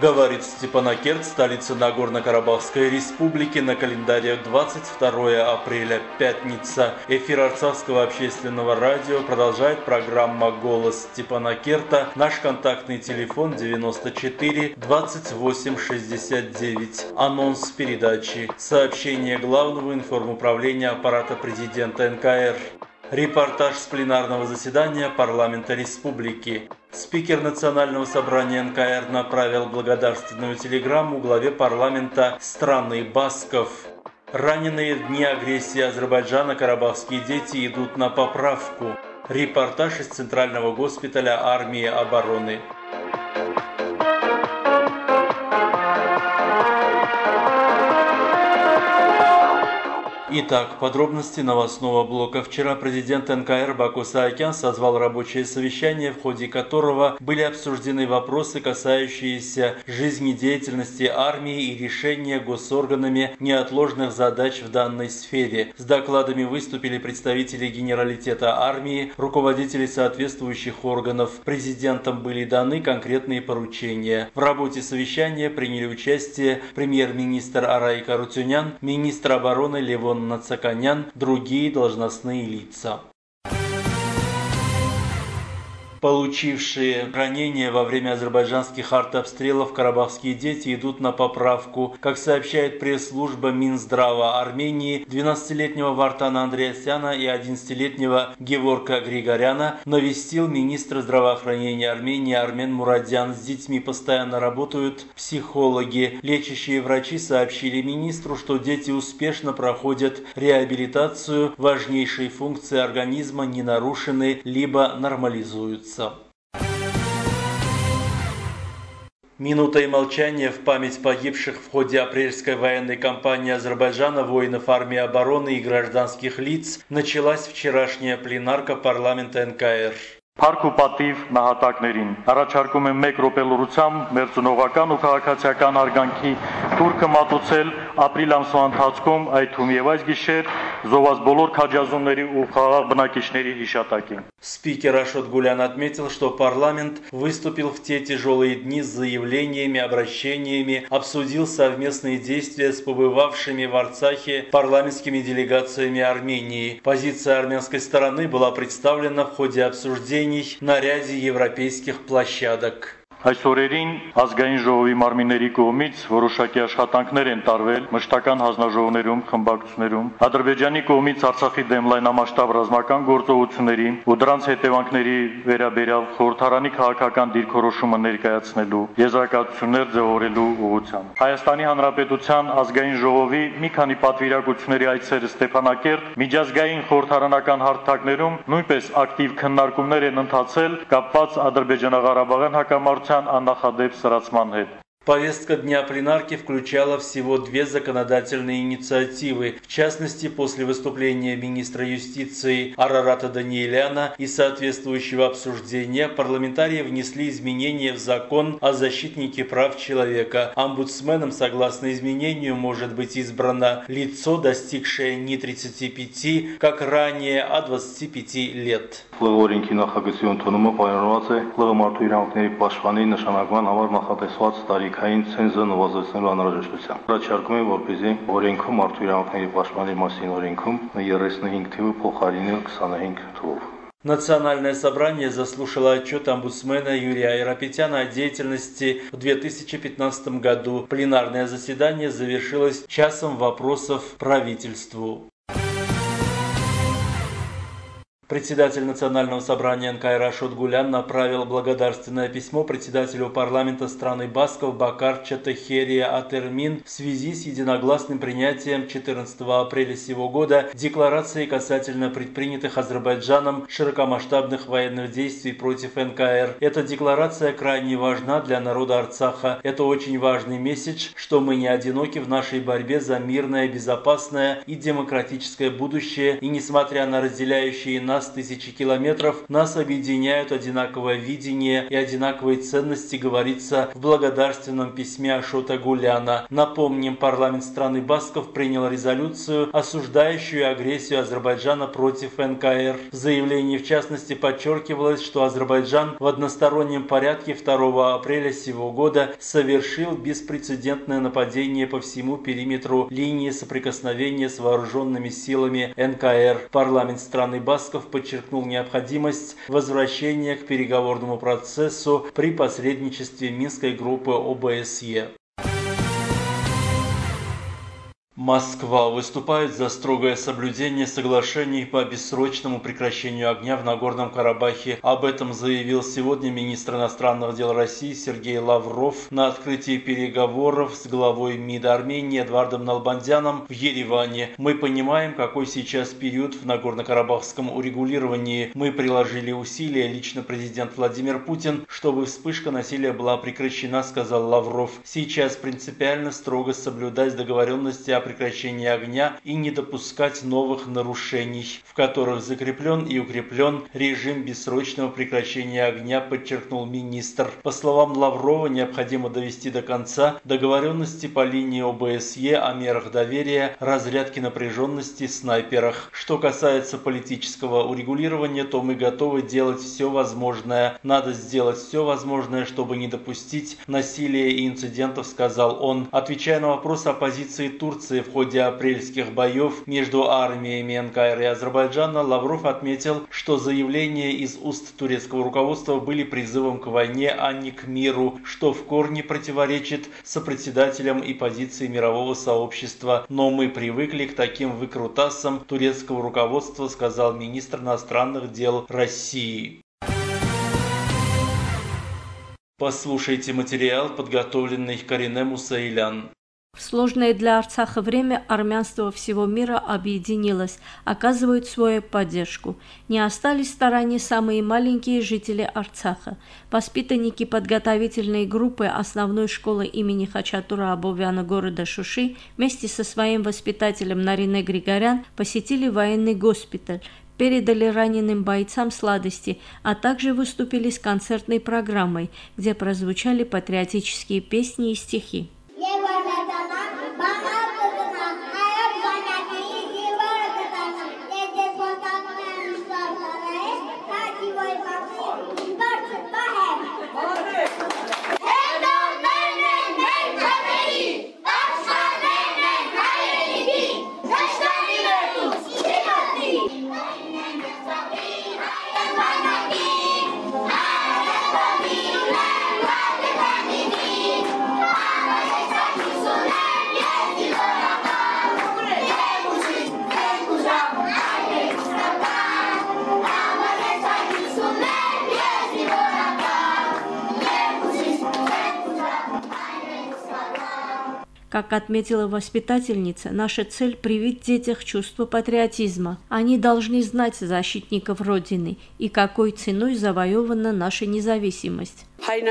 Говорит Степанакерт, столица Нагорно-Карабахской республики, на календаре 22 апреля, пятница. Эфир Арцахского общественного радио продолжает программа «Голос Степанакерта». Наш контактный телефон 94 28 69. Анонс передачи. Сообщение Главного информуправления аппарата президента НКР. Репортаж с пленарного заседания парламента республики. Спикер Национального собрания НКР направил благодарственную телеграмму главе парламента страны Басков. Раненые в дни агрессии Азербайджана карабахские дети идут на поправку. Репортаж из Центрального госпиталя армии обороны. Итак, подробности новостного блока. Вчера президент НКР Баку Саакян созвал рабочее совещание, в ходе которого были обсуждены вопросы, касающиеся жизнедеятельности армии и решения госорганами неотложных задач в данной сфере. С докладами выступили представители генералитета армии, руководители соответствующих органов. Президентам были даны конкретные поручения. В работе совещания приняли участие премьер-министр Арай Карутюнян, министр обороны Левон Нацаканян, другие должностные лица. Получившие ранения во время азербайджанских артобстрелов карабахские дети идут на поправку. Как сообщает пресс-служба Минздрава Армении, 12-летнего Вартана Андреасяна и 11-летнего Геворка Григоряна навестил министр здравоохранения Армении Армен Мурадян. С детьми постоянно работают психологи. Лечащие врачи сообщили министру, что дети успешно проходят реабилитацию, важнейшие функции организма не нарушены либо нормализуются. Минутой молчания в память погибших в ходе апрельской военной кампании Азербайджана, воинов армии обороны и гражданских лиц началась вчерашняя пленарка парламента НКР. Փառք ու պատիվ նահատակներին առաջարկում եմ 1 րոպե լռությամբ մեր ծնողական ու քաղաքացիական արգանքի թուրքը մատուցել ապրիլ ամսվա ընթացքում այդ թվում եւ այս гիշեր զոհված բոլոր քաջազունների ու խաղաղ բնակիչների հիշատակին. Спикер Ашот Гулян отметил, что парламент выступил в те тяжелые дни с заявлениями, обращениями, обсудил совместные действия с побывавшими в Арцахе парламентскими делегациями Армении. Позиция армянской стороны была представлена в ходе обсуждений на ряде европейских площадок. Այս օրերին ազգային ժողովի մարմինների կողմից որոշակի աշխատանքներ են տարվել մշտական հանձնաժողովներում, խմբակցություններում, Ադրբեջանի կողմից Արցախի դեմ լայնամասշտաբ ռազմական գործողությունների ու դրանց հետևանքների վերաբերյալ խորհրդարանի քաղաքական դիրքորոշումը ներկայացնելու, եզրակացություններ ձևավորելու ուղղությամբ։ Հայաստանի Հանրապետության ազգային ժողովի մի քանի պատվիրակությունների այցերը Ստեփանակերտ, միջազգային խորհրդարանական հարթակներում նույնպես ակտիվ քննարկումներ են ընթացել կապված Ադրբեջանա-Ղարաբաղյան հակամարտության աննախադեպ սրացման հետ։ Повестка дня пленарки включала всего 2 законодательные инициативы. В частности, после выступления министра юстиции Арарата Даниэляна и соответствующего обсуждения парламентарии внесли изменения в закон о защитнике прав человека. Омбудсменом, согласно изменению, может быть избрано лицо, достигшее не 35, как ранее, а 25 лет. Քային ցենզը նվազեցնելու անհրաժեշտությամբ։ Առաջարկում եմ, որպեսզի օրենքում մարդու իրավունքների պաշտպանի մասին օրենքում 35 թիվը փոխարինել 25 թվով։ Национальное собрание заслушало отчет омбудсмена Юрия Айрапетяна о деятельности в 2015 году. Пленарное заседание завершилось часом вопросов правительству. Председатель Национального собрания НКР Ашот Гулян направил благодарственное письмо председателю парламента страны Басков Бакар Чатахерия Атермин в связи с единогласным принятием 14 апреля сего года декларации касательно предпринятых Азербайджаном широкомасштабных военных действий против НКР. Эта декларация крайне важна для народа Арцаха. Это очень важный месседж, что мы не одиноки в нашей борьбе за мирное, безопасное и демократическое будущее, и несмотря на разделяющие нас нас тысячи километров, нас объединяют одинаковое видение и одинаковые ценности, говорится в благодарственном письме Ашота Гуляна. Напомним, парламент страны Басков принял резолюцию, осуждающую агрессию Азербайджана против НКР. В заявлении, в частности, подчеркивалось, что Азербайджан в одностороннем порядке 2 апреля сего года совершил беспрецедентное нападение по всему периметру линии соприкосновения с вооруженными силами НКР. Парламент страны Басков подчеркнул необходимость возвращения к переговорному процессу при посредничестве Минской группы ОБСЕ. Москва выступает за строгое соблюдение соглашений по бессрочному прекращению огня в Нагорном Карабахе. Об этом заявил сегодня министр иностранных дел России Сергей Лавров на открытии переговоров с главой МИД Армении Эдвардом Налбандяном в Ереване. Мы понимаем, какой сейчас период в Нагорно-Карабахском урегулировании. Мы приложили усилия, лично президент Владимир Путин, чтобы вспышка насилия была прекращена, сказал Лавров. Сейчас принципиально строго соблюдать договоренности о прекращении огня и не допускать новых нарушений, в которых закреплен и укреплен режим бессрочного прекращения огня, подчеркнул министр. По словам Лаврова, необходимо довести до конца договоренности по линии ОБСЕ о мерах доверия, разрядке напряженности, снайперах. Что касается политического урегулирования, то мы готовы делать все возможное. Надо сделать все возможное, чтобы не допустить насилия и инцидентов, сказал он. Отвечая на вопрос о позиции Турции в ходе апрельских боев между армиями НКР и Азербайджана, Лавров отметил, что заявления из уст турецкого руководства были призывом к войне, а не к миру, что в корне противоречит сопредседателям и позиции мирового сообщества. Но мы привыкли к таким выкрутасам турецкого руководства, сказал министр иностранных дел России. Послушайте материал, подготовленный Карине Мусаилян. В сложное для Арцаха время армянство всего мира объединилось, оказывают свою поддержку. Не остались в стороне самые маленькие жители Арцаха. Воспитанники подготовительной группы основной школы имени Хачатура Абовяна города Шуши вместе со своим воспитателем Нарине Григорян посетили военный госпиталь, передали раненым бойцам сладости, а также выступили с концертной программой, где прозвучали патриотические песни и стихи. Как отметила воспитательница, наша цель – привить в детях чувство патриотизма. Они должны знать защитников Родины и какой ценой завоевана наша независимость.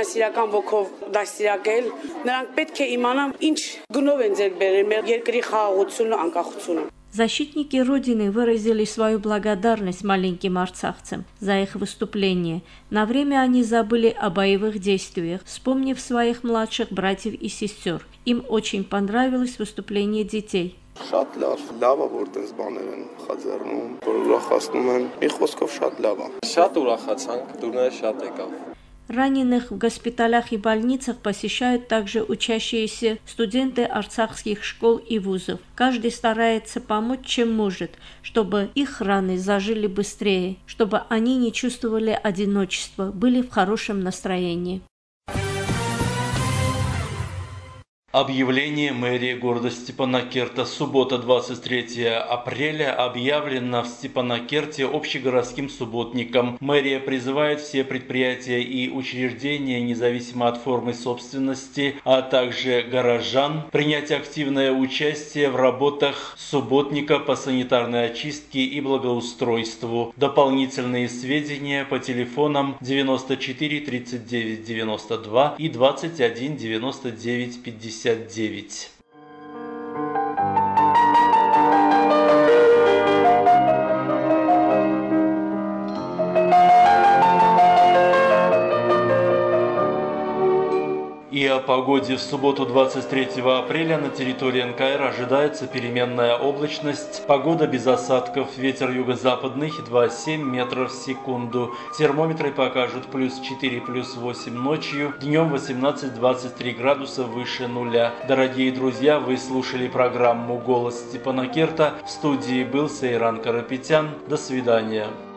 Защитники Родины выразили свою благодарность маленьким арцахцам за их выступление. На время они забыли о боевых действиях, вспомнив своих младших братьев и сестер. Им очень понравилось выступление детей. Շատ լավ է որ տես բաներ են խաձեռնում, որ ուրախացնում են։ Մի խոսքով շատ լավ է։ Շատ ուրախացանք, դուրները շատ եկավ։ Раненых в госпиталях и больницах посещают также учащиеся студенты арцахских школ и вузов. Каждый старается помочь, чем может, чтобы их раны зажили быстрее, чтобы они не чувствовали одиночества, были в хорошем настроении. Объявление мэрии города Степанакерта. Суббота, 23 апреля, объявлена в Степанакерте общегородским субботником. Мэрия призывает все предприятия и учреждения, независимо от формы собственности, а также горожан, принять активное участие в работах субботника по санитарной очистке и благоустройству. Дополнительные сведения по телефонам 94 39 92 и 21 99 59. погоде. В субботу 23 апреля на территории НКР ожидается переменная облачность. Погода без осадков. Ветер юго-западный 2,7 метров в секунду. Термометры покажут плюс 4, плюс 8 ночью. Днем 18-23 градуса выше нуля. Дорогие друзья, вы слушали программу «Голос Степана Керта». В студии был Сейран Карапетян. До свидания.